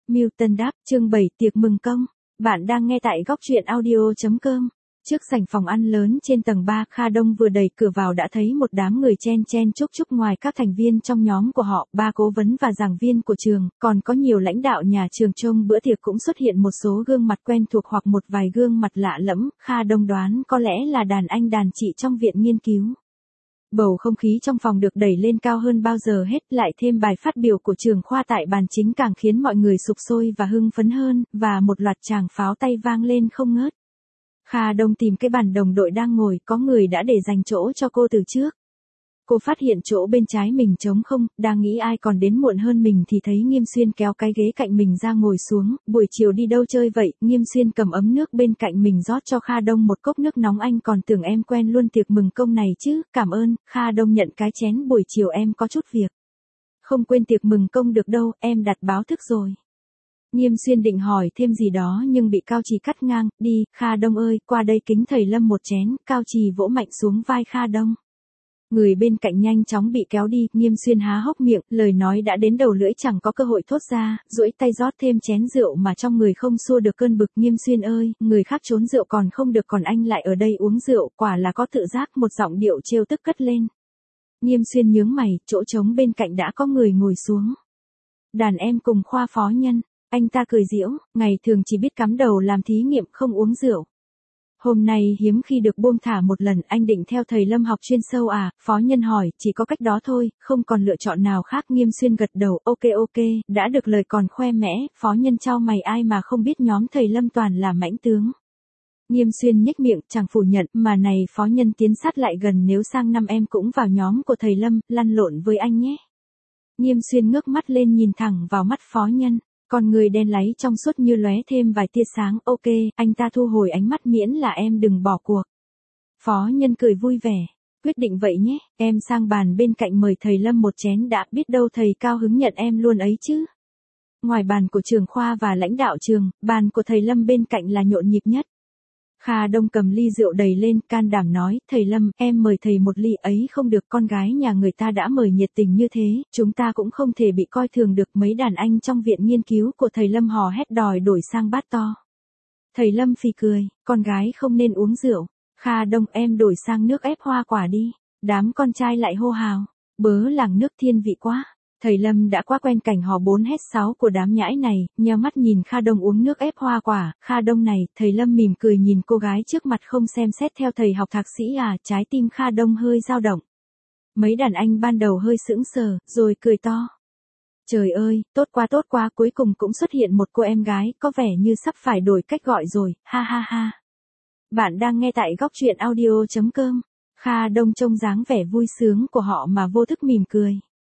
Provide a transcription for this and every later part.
Milton đáp, chương 7 tiệc mừng công. Bạn đang nghe tại góc truyện audio.com. Trước sảnh phòng ăn lớn trên tầng 3, Kha Đông vừa đẩy cửa vào đã thấy một đám người chen chen chúc chúc, ngoài các thành viên trong nhóm của họ, 3 cố vấn và giảng viên của trường, còn có nhiều lãnh đạo nhà trường. Trông bữa tiệc cũng xuất hiện một số gương mặt quen thuộc hoặc một vài gương mặt lạ lẫm. Kha Đông đoán có lẽ là đàn anh đàn chị trong viện nghiên cứu. Bầu không khí trong phòng được đẩy lên cao hơn bao giờ hết, lại thêm bài phát biểu của trưởng khoa tại bàn chính càng khiến mọi người sục sôi và hưng phấn hơn, và một loạt tràng pháo tay vang lên không ngớt. Kha Đông tìm cái bàn đồng đội đang ngồi, có người đã để dành chỗ cho cô từ trước. Cô phát hiện chỗ bên trái mình trống không, đang nghĩ ai còn đến muộn hơn mình thì thấy Nghiêm Xuyên kéo cái ghế cạnh mình ra ngồi xuống. Buổi chiều đi đâu chơi vậy? Nghiêm Xuyên cầm ấm nước bên cạnh mình rót cho Kha Đông một cốc nước nóng. Anh còn tưởng em quen luôn tiệc mừng công này chứ. Cảm ơn. Kha Đông nhận cái chén. Buổi chiều em có chút việc. Không quên tiệc mừng công được đâu, em đặt báo thức rồi. Nghiêm Xuyên định hỏi thêm gì đó nhưng bị Cao Trì cắt ngang. Đi, Kha Đông ơi, qua đây kính thầy Lâm một chén. Cao Trì vỗ mạnh xuống vai Kha Đông. Người bên cạnh nhanh chóng bị kéo đi. Nghiêm Xuyên há hốc miệng, lời nói đã đến đầu lưỡi chẳng có cơ hội thốt ra, duỗi tay rót thêm chén rượu mà trong người không xua được cơn bực. Nghiêm Xuyên ơi, người khác trốn rượu còn không được, còn anh lại ở đây uống rượu, quả là có tự giác. Một giọng điệu trêu tức cất lên. Nghiêm Xuyên nhướng mày, chỗ trống bên cạnh đã có người ngồi xuống. Đàn em cùng khoa phó nhân. Anh ta cười giễu, ngày thường chỉ biết cắm đầu làm thí nghiệm không uống rượu. Hôm nay hiếm khi được buông thả một lần. Anh định theo thầy Lâm học chuyên sâu à? Phó nhân hỏi. Chỉ có cách đó thôi, không còn lựa chọn nào khác. Nghiêm Xuyên gật đầu. Ok, đã được lời còn khoe mẽ. Phó nhân chau mày, ai mà không biết nhóm thầy Lâm toàn là mãnh tướng. Nghiêm Xuyên nhếch miệng, chẳng phủ nhận. Mà này, phó nhân tiến sát lại gần, nếu sang năm em cũng vào nhóm của thầy Lâm, lăn lộn với anh nhé. Nghiêm Xuyên ngước mắt lên nhìn thẳng vào mắt phó nhân. Con người đen láy trong suốt như lóe thêm vài tia sáng. Ok, anh ta thu hồi ánh mắt, miễn là em đừng bỏ cuộc. Phó nhân cười vui vẻ. Quyết định vậy nhé, em sang bàn bên cạnh mời thầy Lâm một chén đã, biết đâu thầy cao hứng nhận em luôn ấy chứ. Ngoài bàn của trường khoa và lãnh đạo trường, bàn của thầy Lâm bên cạnh là nhộn nhịp nhất. Kha Đông cầm ly rượu đầy lên, can đảm nói, thầy Lâm, em mời thầy một ly ấy không được, con gái nhà người ta đã mời nhiệt tình như thế, chúng ta cũng không thể bị coi thường được. Mấy đàn anh trong viện nghiên cứu của thầy Lâm hò hét đòi đổi sang bát to. Thầy Lâm phì cười, con gái không nên uống rượu. Kha Đông, em đổi sang nước ép hoa quả đi. Đám con trai lại hô hào, bớ làng nước thiên vị quá. Thầy Lâm đã quá quen cảnh hò 4 hét 6 của đám nhãi này, nheo mắt nhìn Kha Đông uống nước ép hoa quả. Kha Đông này, thầy Lâm mỉm cười nhìn cô gái trước mặt, không xem xét theo thầy học thạc sĩ à? Trái tim Kha Đông hơi dao động. Mấy đàn anh ban đầu hơi sững sờ, rồi cười to. Trời ơi, tốt quá, cuối cùng cũng xuất hiện một cô em gái, có vẻ như sắp phải đổi cách gọi rồi, ha ha ha. Bạn đang nghe tại góc truyện audio.com. Kha Đông trông dáng vẻ vui sướng của họ mà vô thức mỉm cười.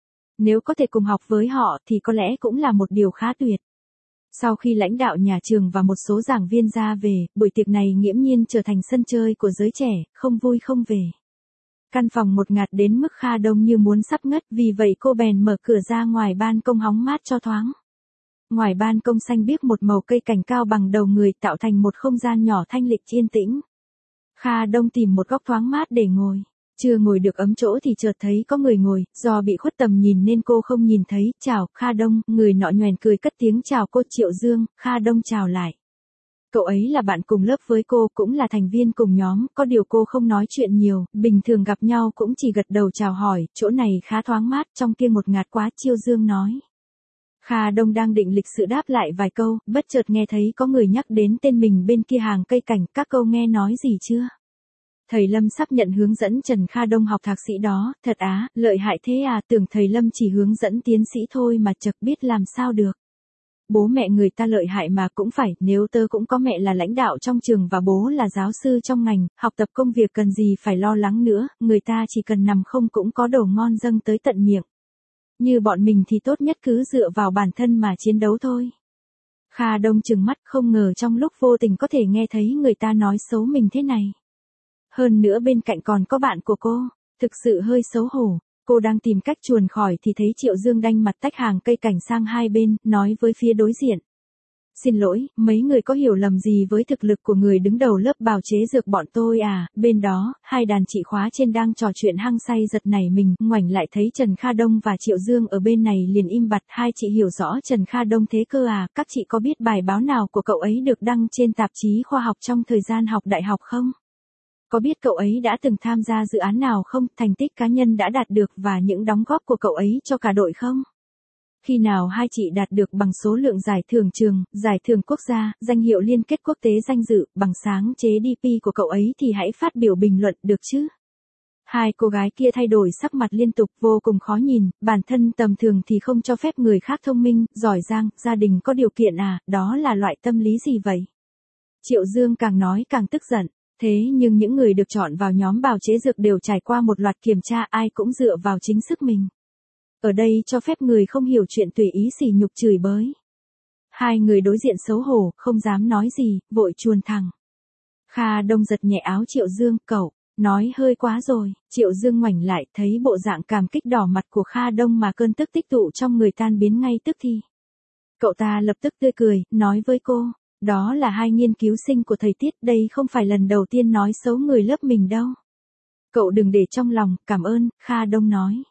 Nếu có thể cùng học với họ thì có lẽ cũng là một điều khá tuyệt. Sau khi lãnh đạo nhà trường và một số giảng viên ra về, buổi tiệc này nghiễm nhiên trở thành sân chơi của giới trẻ, không vui không về. Căn phòng một ngạt đến mức Kha Đông như muốn sắp ngất, vì vậy cô bèn mở cửa ra ngoài ban công hóng mát cho thoáng. Ngoài ban công xanh biếc một màu cây cảnh cao bằng đầu người, tạo thành một không gian nhỏ thanh lịch yên tĩnh. Kha Đông tìm một góc thoáng mát để ngồi. Chưa ngồi được ấm chỗ thì chợt thấy có người ngồi, do bị khuất tầm nhìn nên cô không nhìn thấy. Chào, Kha Đông. Người nọ nhoẻn cười cất tiếng chào cô. Triệu Dương. Kha Đông chào lại. Cậu ấy là bạn cùng lớp với cô, cũng là thành viên cùng nhóm, có điều cô không nói chuyện nhiều, bình thường gặp nhau cũng chỉ gật đầu chào hỏi. Chỗ này khá thoáng mát, trong kia một ngạt quá. Triệu Dương nói. Kha Đông đang định lịch sự đáp lại vài câu, bất chợt nghe thấy có người nhắc đến tên mình bên kia hàng cây cảnh. Các câu nghe nói gì chưa? Thầy Lâm sắp nhận hướng dẫn Trần Kha Đông học thạc sĩ đó. Thật á, lợi hại thế à? Tưởng thầy Lâm chỉ hướng dẫn tiến sĩ thôi mà, chật biết làm sao được. Bố mẹ người ta lợi hại mà cũng phải, nếu tớ cũng có mẹ là lãnh đạo trong trường và bố là giáo sư trong ngành, học tập công việc cần gì phải lo lắng nữa, người ta chỉ cần nằm không cũng có đồ ngon dâng tới tận miệng. Như bọn mình thì tốt nhất cứ dựa vào bản thân mà chiến đấu thôi. Kha Đông trừng mắt, không ngờ trong lúc vô tình có thể nghe thấy người ta nói xấu mình thế này. Hơn nữa bên cạnh còn có bạn của cô, thực sự hơi xấu hổ. Cô đang tìm cách chuồn khỏi thì thấy Triệu Dương đanh mặt tách hàng cây cảnh sang hai bên, nói với phía đối diện. Xin lỗi, mấy người có hiểu lầm gì với thực lực của người đứng đầu lớp bào chế dược bọn tôi à? Bên đó, hai đàn chị khóa trên đang trò chuyện hăng say giật nảy mình, ngoảnh lại thấy Trần Kha Đông và Triệu Dương ở bên này liền im bặt. Hai chị hiểu rõ Trần Kha Đông thế cơ à? Các chị có biết bài báo nào của cậu ấy được đăng trên tạp chí khoa học trong thời gian học đại học không? Có biết cậu ấy đã từng tham gia dự án nào không? Thành tích cá nhân đã đạt được và những đóng góp của cậu ấy cho cả đội không? Khi nào hai chị đạt được bằng số lượng giải thưởng trường, giải thưởng quốc gia, danh hiệu liên kết quốc tế danh dự, bằng sáng chế DP của cậu ấy thì hãy phát biểu bình luận được chứ? Hai cô gái kia thay đổi sắc mặt liên tục vô cùng khó nhìn, bản thân tầm thường thì không cho phép người khác thông minh, giỏi giang, gia đình có điều kiện à, đó là loại tâm lý gì vậy? Triệu Dương càng nói càng tức giận. Thế nhưng những người được chọn vào nhóm bào chế dược đều trải qua một loạt kiểm tra, ai cũng dựa vào chính sức mình. Ở đây cho phép người không hiểu chuyện tùy ý sỉ nhục chửi bới. Hai người đối diện xấu hổ, không dám nói gì, vội chuồn thẳng. Kha Đông giật nhẹ áo Triệu Dương, cậu, nói hơi quá rồi. Triệu Dương ngoảnh lại, thấy bộ dạng cảm kích đỏ mặt của Kha Đông mà cơn tức tích tụ trong người tan biến ngay tức thì. Cậu ta lập tức tươi cười, nói với cô, đó là hai nghiên cứu sinh của thầy Tiết, đây không phải lần đầu tiên nói xấu người lớp mình đâu. Cậu đừng để trong lòng, cảm ơn, Kha Đông nói.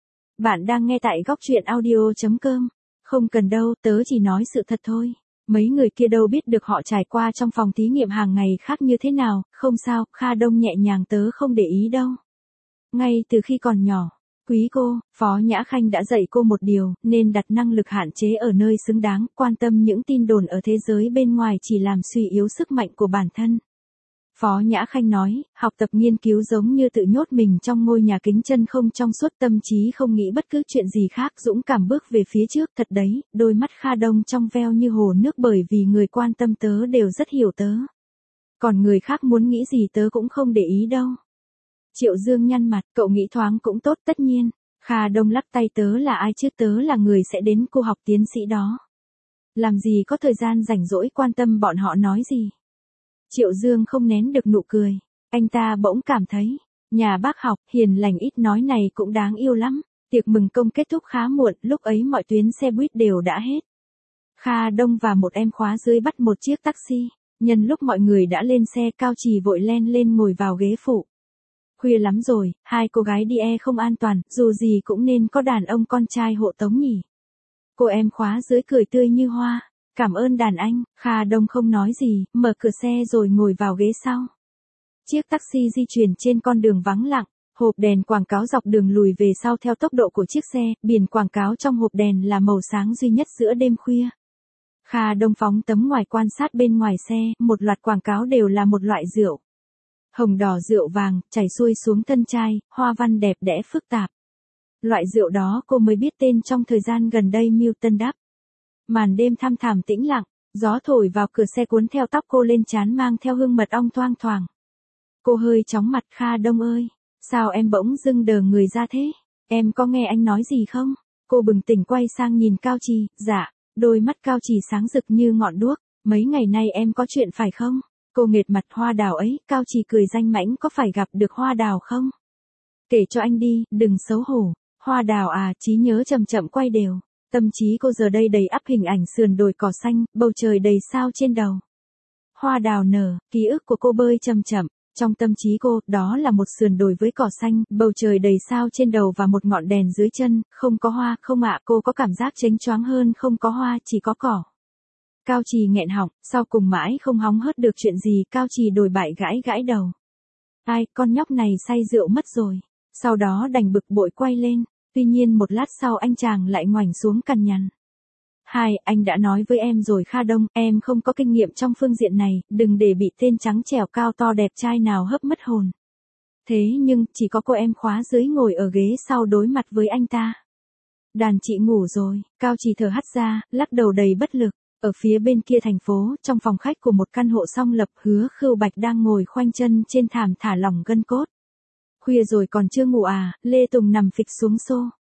Bạn đang nghe tại góc truyện audio.com. Không cần đâu, tớ chỉ nói sự thật thôi. Mấy người kia đâu biết được họ trải qua trong phòng thí nghiệm hàng ngày khác như thế nào, không sao, Kha Đông nhẹ nhàng, tớ không để ý đâu. Ngay từ khi còn nhỏ, quý cô, Phó Nhã Khanh đã dạy cô một điều, nên đặt năng lực hạn chế ở nơi xứng đáng, quan tâm những tin đồn ở thế giới bên ngoài chỉ làm suy yếu sức mạnh của bản thân. Phó Nhã Khanh nói, học tập nghiên cứu giống như tự nhốt mình trong ngôi nhà kính chân không trong suốt, tâm trí không nghĩ bất cứ chuyện gì khác, dũng cảm bước về phía trước. Thật đấy, đôi mắt Kha Đông trong veo như hồ nước, bởi vì người quan tâm tớ đều rất hiểu tớ. Còn người khác muốn nghĩ gì tớ cũng không để ý đâu. Triệu Dương nhăn mặt, cậu nghĩ thoáng cũng tốt, tất nhiên. Kha Đông lắc tay, tớ là ai chứ, tớ là người sẽ đến cô học tiến sĩ đó. Làm gì có thời gian rảnh rỗi quan tâm bọn họ nói gì. Triệu Dương không nén được nụ cười. Anh ta bỗng cảm thấy, nhà bác học, hiền lành ít nói này cũng đáng yêu lắm. Tiệc mừng công kết thúc khá muộn, lúc ấy mọi tuyến xe buýt đều đã hết. Kha Đông và một em khóa dưới bắt một chiếc taxi. Nhân lúc mọi người đã lên xe, Cao Trì vội len lên ngồi vào ghế phụ. Khuya lắm rồi, hai cô gái đi không an toàn, dù gì cũng nên có đàn ông con trai hộ tống nhỉ. Cô em khóa dưới cười tươi như hoa. Cảm ơn đàn anh. Kha Đông không nói gì, mở cửa xe rồi ngồi vào ghế sau. Chiếc taxi di chuyển trên con đường vắng lặng, hộp đèn quảng cáo dọc đường lùi về sau theo tốc độ của chiếc xe, biển quảng cáo trong hộp đèn là màu sáng duy nhất giữa đêm khuya. Kha Đông phóng tấm ngoài quan sát bên ngoài xe, một loạt quảng cáo đều là một loại rượu. Hồng đỏ rượu vàng, chảy xuôi xuống thân chai, hoa văn đẹp đẽ phức tạp. Loại rượu đó cô mới biết tên trong thời gian gần đây. Milton Đắp. Màn đêm thăm thẳm tĩnh lặng, gió thổi vào cửa xe cuốn theo tóc cô lên trán mang theo hương mật ong thoang thoảng. Cô hơi chóng mặt. Kha Đông ơi, sao em bỗng dưng đờ người ra thế? Em có nghe anh nói gì không? Cô bừng tỉnh quay sang nhìn Cao Trì, dạ, đôi mắt Cao Trì sáng rực như ngọn đuốc. Mấy ngày nay em có chuyện phải không? Cô nghệt mặt. Hoa đào ấy, Cao Trì cười danh mãnh, có phải gặp được hoa đào không? Kể cho anh đi, đừng xấu hổ. Hoa đào à, trí nhớ chậm chậm quay đều. Tâm trí cô giờ đây đầy ắp hình ảnh sườn đồi cỏ xanh, bầu trời đầy sao trên đầu. Hoa đào nở, ký ức của cô bơi chậm chậm. Trong tâm trí cô, đó là một sườn đồi với cỏ xanh, bầu trời đầy sao trên đầu và một ngọn đèn dưới chân. Không có hoa, không ạ, cô có cảm giác chênh choáng hơn, không có hoa, chỉ có cỏ. Cao Trì nghẹn họng, sau cùng mãi không hóng hớt được chuyện gì. Cao Trì đồi bại gãi gãi đầu. Ai, con nhóc này say rượu mất rồi. Sau đó đành bực bội quay lên. Tuy nhiên một lát sau anh chàng lại ngoảnh xuống cằn nhằn. Anh đã nói với em rồi Kha Đông, em không có kinh nghiệm trong phương diện này, đừng để bị tên trắng trẻo cao to đẹp trai nào hấp mất hồn. Thế nhưng, chỉ có cô em khóa dưới ngồi ở ghế sau đối mặt với anh ta. Đàn chị ngủ rồi, Cao Trì thở hắt ra, lắc đầu đầy bất lực. Ở phía bên kia thành phố, trong phòng khách của một căn hộ song lập, Hứa Khưu Bạch đang ngồi khoanh chân trên thảm thả lỏng gân cốt. Khuya rồi còn chưa ngủ à? Lê Tùng nằm phịch xuống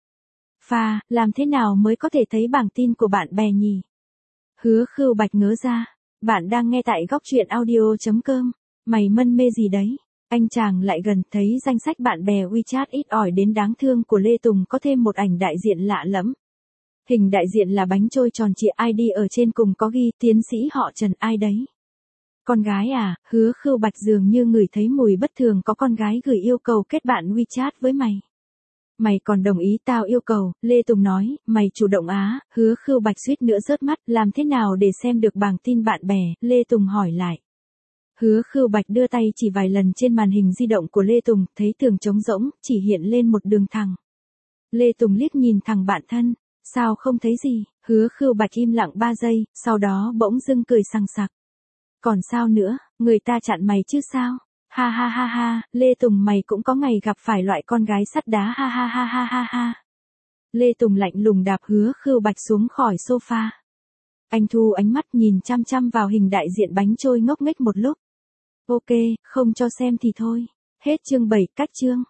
sofa, làm thế nào mới có thể thấy bảng tin của bạn bè nhỉ? Hứa Khưu Bạch ngớ ra. Bạn đang nghe tại góc truyện audio.com. Mày mân mê gì đấy? Anh chàng lại gần, thấy danh sách bạn bè WeChat ít ỏi đến đáng thương của Lê Tùng có thêm một ảnh đại diện lạ lẫm. Hình đại diện là bánh trôi tròn trịa, ID ở trên cùng có ghi tiến sĩ họ Trần ai đấy. Con gái à, Hứa Khưu Bạch dường như ngửi thấy mùi bất thường, có con gái gửi yêu cầu kết bạn WeChat với mày. Mày còn đồng ý tao yêu cầu, Lê Tùng nói, mày chủ động á, Hứa Khưu Bạch suýt nữa rớt mắt, làm thế nào để xem được bảng tin bạn bè, Lê Tùng hỏi lại. Hứa Khưu Bạch đưa tay chỉ vài lần trên màn hình di động của Lê Tùng, thấy tường trống rỗng, chỉ hiện lên một đường thẳng. Lê Tùng liếc nhìn thằng bạn thân, sao không thấy gì, Hứa Khưu Bạch im lặng 3 giây, sau đó bỗng dưng cười sằng sặc. Còn sao nữa, người ta chặn mày chứ sao? Ha ha ha ha, Lê Tùng mày cũng có ngày gặp phải loại con gái sắt đá ha ha ha ha ha ha. Lê Tùng lạnh lùng đạp Hứa Khưu Bạch xuống khỏi sofa. Anh thu ánh mắt nhìn chăm chăm vào hình đại diện bánh trôi ngốc nghếch một lúc. Ok, không cho xem thì thôi. Hết chương 7, cách chương.